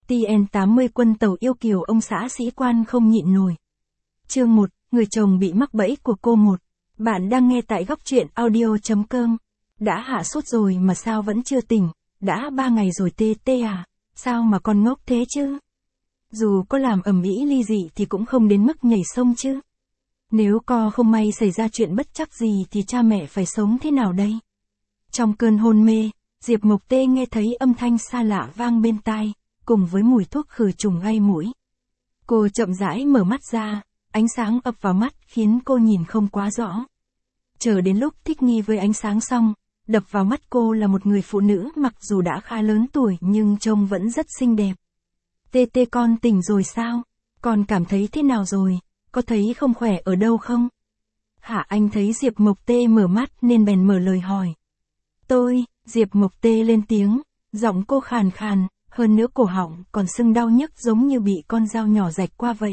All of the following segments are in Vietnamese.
TN80 quân tàu yêu kiều ông xã sĩ quan không nhịn nổi. Chương 1, người chồng bị mắc bẫy của cô 1. Bạn đang nghe tại góc truyện audio.com. Đã hạ sốt rồi mà sao vẫn chưa tỉnh, đã 3 ngày rồi tê à, sao mà con ngốc thế chứ? Dù có làm ầm ĩ ly dị thì cũng không đến mức nhảy sông chứ. Nếu co không may xảy ra chuyện bất trắc gì thì cha mẹ phải sống thế nào đây? Trong cơn hôn mê, Diệp Mộc Tê nghe thấy âm thanh xa lạ vang bên tai, cùng với mùi thuốc khử trùng gây mũi. Cô chậm rãi mở mắt ra, ánh sáng ập vào mắt khiến cô nhìn không quá rõ. Chờ đến lúc thích nghi với ánh sáng xong, đập vào mắt cô là một người phụ nữ mặc dù đã khá lớn tuổi nhưng trông vẫn rất xinh đẹp. Tê con tỉnh rồi sao? Con cảm thấy thế nào rồi? Có thấy không khỏe ở đâu không? Hả? Anh thấy Diệp Mộc Tê mở mắt nên bèn mở lời hỏi. Diệp Mộc Tê lên tiếng, giọng cô khàn khàn, hơn nữa cổ họng còn sưng đau nhức giống như bị con dao nhỏ rạch qua vậy.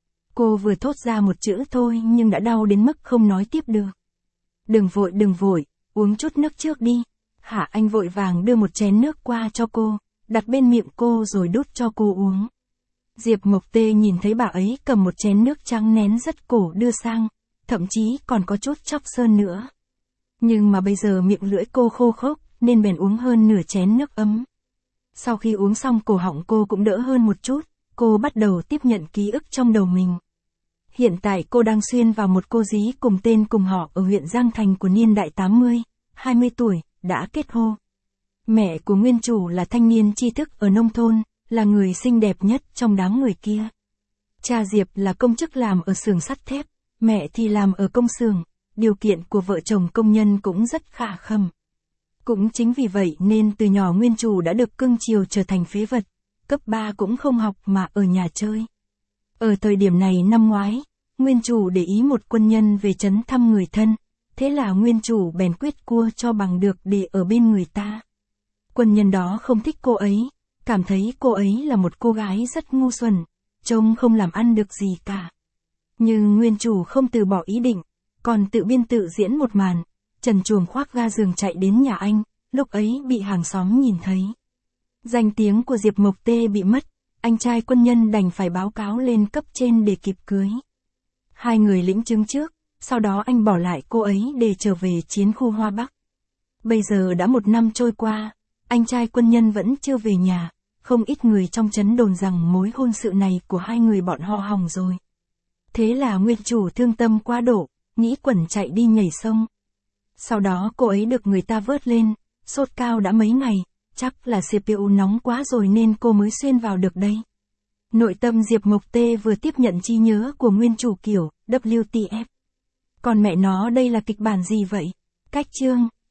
Cô vừa thốt ra một chữ thôi nhưng đã đau đến mức không nói tiếp được. Đừng vội, uống chút nước trước đi. Hả? Anh vội vàng đưa một chén nước qua cho cô, đặt bên miệng cô rồi đút cho cô uống. Diệp Mộc Tê nhìn thấy bà ấy cầm một chén nước trắng nén rất cổ đưa sang, thậm chí còn có chút chóc sơn nữa. Nhưng mà bây giờ miệng lưỡi cô khô khốc, nên bèn uống hơn nửa chén nước ấm. Sau khi uống xong cổ họng cô cũng đỡ hơn một chút, cô bắt đầu tiếp nhận ký ức trong đầu mình. Hiện tại cô đang xuyên vào một cô dí cùng tên cùng họ ở huyện Giang Thành của niên đại 80, 20 tuổi, đã kết hôn. Mẹ của nguyên chủ là thanh niên tri thức ở nông thôn, là người xinh đẹp nhất trong đám người kia. Cha Diệp là công chức làm ở xưởng sắt thép, mẹ thì làm ở công xưởng, điều kiện của vợ chồng công nhân cũng rất khả khẩm. Cũng chính vì vậy nên từ nhỏ nguyên chủ đã được cưng chiều trở thành phế vật, cấp 3 cũng không học mà ở nhà chơi. Ở thời điểm này năm ngoái, nguyên chủ để ý một quân nhân về trấn thăm người thân, thế là nguyên chủ bèn quyết cua cho bằng được để ở bên người ta. Quân nhân đó không thích cô ấy, cảm thấy cô ấy là một cô gái rất ngu xuẩn, trông không làm ăn được gì cả. Nhưng nguyên chủ không từ bỏ ý định, còn tự biên tự diễn một màn, trần truồng khoác ga giường chạy đến nhà anh, lúc ấy bị hàng xóm nhìn thấy. Danh tiếng của Diệp Mộc Tê bị mất, anh trai quân nhân đành phải báo cáo lên cấp trên để kịp cưới. Hai người lĩnh chứng trước, sau đó anh bỏ lại cô ấy để trở về chiến khu Hoa Bắc. Bây giờ đã 1 năm trôi qua, anh trai quân nhân vẫn chưa về nhà, không ít người trong trấn đồn rằng mối hôn sự này của hai người bọn họ hỏng rồi. Thế là nguyên chủ thương tâm quá độ, nghĩ quẩn chạy đi nhảy sông. Sau đó cô ấy được người ta vớt lên, sốt cao đã mấy ngày, chắc là CPU nóng quá rồi nên cô mới xuyên vào được đây. Nội tâm Diệp Mộc Tê vừa tiếp nhận trí nhớ của nguyên chủ kiểu WTF. Còn mẹ nó đây là kịch bản gì vậy? Cách chương,